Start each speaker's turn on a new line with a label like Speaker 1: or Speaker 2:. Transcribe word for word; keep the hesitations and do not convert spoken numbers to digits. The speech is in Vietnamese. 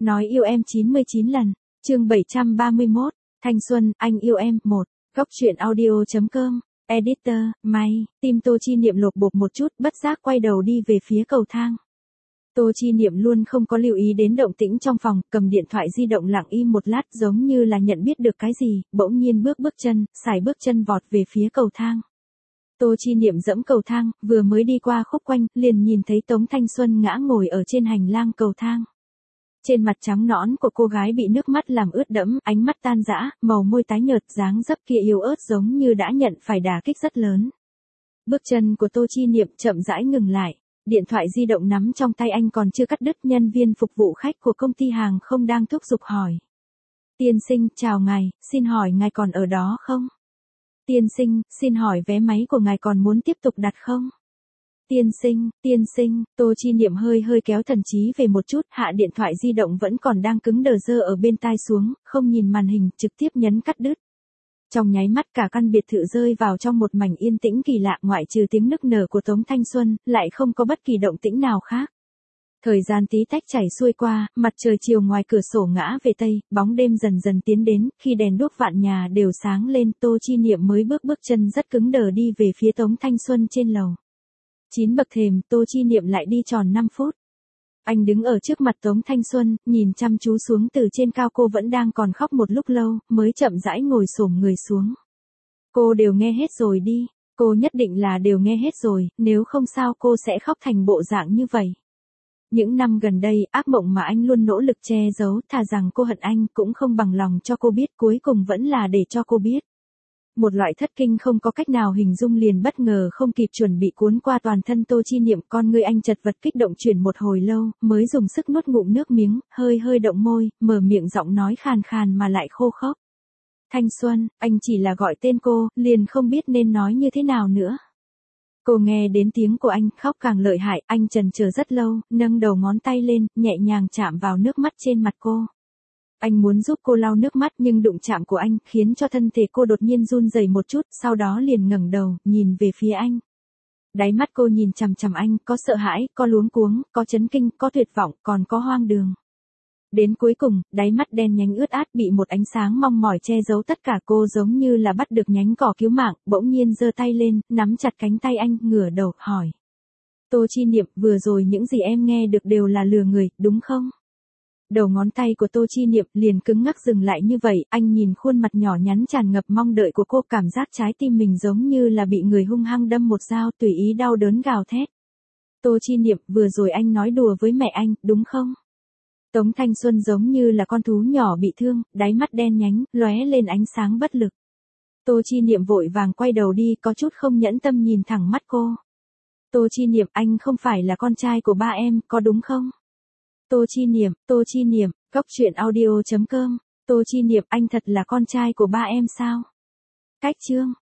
Speaker 1: Nói yêu em chín mươi chín lần. Chương bảy trăm ba mươi mốt. Thanh xuân, anh yêu em. một. Góc truyện audio.com. Editor, may, tim Tô Chi Niệm lột bột một chút, bất giác quay đầu đi về phía cầu thang. Tô Chi Niệm luôn không có lưu ý đến động tĩnh trong phòng, cầm điện thoại di động lặng im một lát giống như là nhận biết được cái gì, bỗng nhiên bước bước chân, sải bước chân vọt về phía cầu thang. Tô Chi Niệm dẫm cầu thang, vừa mới đi qua khúc quanh, liền nhìn thấy Tống Thanh Xuân ngã ngồi ở trên hành lang cầu thang. Trên mặt trắng nõn của cô gái bị nước mắt làm ướt đẫm, ánh mắt tan rã, màu môi tái nhợt, dáng dấp kia yếu ớt giống như đã nhận phải đả kích rất lớn. Bước chân của Tô Chi Niệm chậm rãi ngừng lại, điện thoại di động nắm trong tay anh còn chưa cắt đứt, nhân viên phục vụ khách của công ty hàng không đang thúc giục hỏi. Tiên sinh, chào ngài, xin hỏi ngài còn ở đó không? Tiên sinh, xin hỏi vé máy của ngài còn muốn tiếp tục đặt không? Tiên sinh, tiên sinh, Tô Chi Niệm hơi hơi kéo thần trí về một chút, hạ điện thoại di động vẫn còn đang cứng đờ dơ ở bên tai xuống, không nhìn màn hình, trực tiếp nhấn cắt đứt. Trong nháy mắt cả căn biệt thự rơi vào trong một mảnh yên tĩnh kỳ lạ, ngoại trừ tiếng nức nở của Tống Thanh Xuân, lại không có bất kỳ động tĩnh nào khác. Thời gian tí tách chảy xuôi qua, mặt trời chiều ngoài cửa sổ ngã về tây, bóng đêm dần dần tiến đến, khi đèn đuốc vạn nhà đều sáng lên, Tô Chi Niệm mới bước bước chân rất cứng đờ đi về phía Tống Thanh Xuân trên lầu. Chín bậc thềm, Tô Chi Niệm lại đi tròn năm phút. Anh đứng ở trước mặt Tống Thanh Xuân, nhìn chăm chú xuống từ trên cao, cô vẫn đang còn khóc một lúc lâu, mới chậm rãi ngồi xổm người xuống. Cô đều nghe hết rồi đi, cô nhất định là đều nghe hết rồi, nếu không sao cô sẽ khóc thành bộ dạng như vậy. Những năm gần đây, ác mộng mà anh luôn nỗ lực che giấu, thà rằng cô hận anh cũng không bằng lòng cho cô biết, cuối cùng vẫn là để cho cô biết. Một loại thất kinh không có cách nào hình dung liền bất ngờ không kịp chuẩn bị cuốn qua toàn thân Tô Chi Niệm, con người anh chật vật kích động chuyển một hồi lâu, mới dùng sức nuốt ngụm nước miếng, hơi hơi động môi, mở miệng giọng nói khàn khàn mà lại khô khốc. Thanh Xuân, anh chỉ là gọi tên cô, liền không biết nên nói như thế nào nữa. Cô nghe đến tiếng của anh, khóc càng lợi hại, anh chần chờ rất lâu, nâng đầu ngón tay lên, nhẹ nhàng chạm vào nước mắt trên mặt cô. Anh muốn giúp cô lau nước mắt nhưng đụng chạm của anh khiến cho thân thể cô đột nhiên run rẩy một chút, sau đó liền ngẩng đầu, nhìn về phía anh. Đáy mắt cô nhìn chằm chằm anh, có sợ hãi, có luống cuống, có chấn kinh, có tuyệt vọng, còn có hoang đường. Đến cuối cùng, đáy mắt đen nhánh ướt át bị một ánh sáng mong mỏi che giấu tất cả, cô giống như là bắt được nhánh cỏ cứu mạng, bỗng nhiên giơ tay lên, nắm chặt cánh tay anh, ngửa đầu, hỏi. Tô Chi Niệm, vừa rồi những gì em nghe được đều là lừa người, đúng không? Đầu ngón tay của Tô Chi Niệm liền cứng ngắc dừng lại như vậy, anh nhìn khuôn mặt nhỏ nhắn tràn ngập mong đợi của cô, cảm giác trái tim mình giống như là bị người hung hăng đâm một dao, tùy ý đau đớn gào thét. Tô Chi Niệm, vừa rồi anh nói đùa với mẹ anh, đúng không? Tống Thanh Xuân giống như là con thú nhỏ bị thương, đáy mắt đen nhánh, lóe lên ánh sáng bất lực. Tô Chi Niệm vội vàng quay đầu đi, có chút không nhẫn tâm nhìn thẳng mắt cô. Tô Chi Niệm, anh không phải là con trai của ba em, có đúng không? Tô Chi Niệm, Tô Chi Niệm, góc truyện audio.com. Tô Chi Niệm, anh thật là con trai của ba em sao? Cách chương.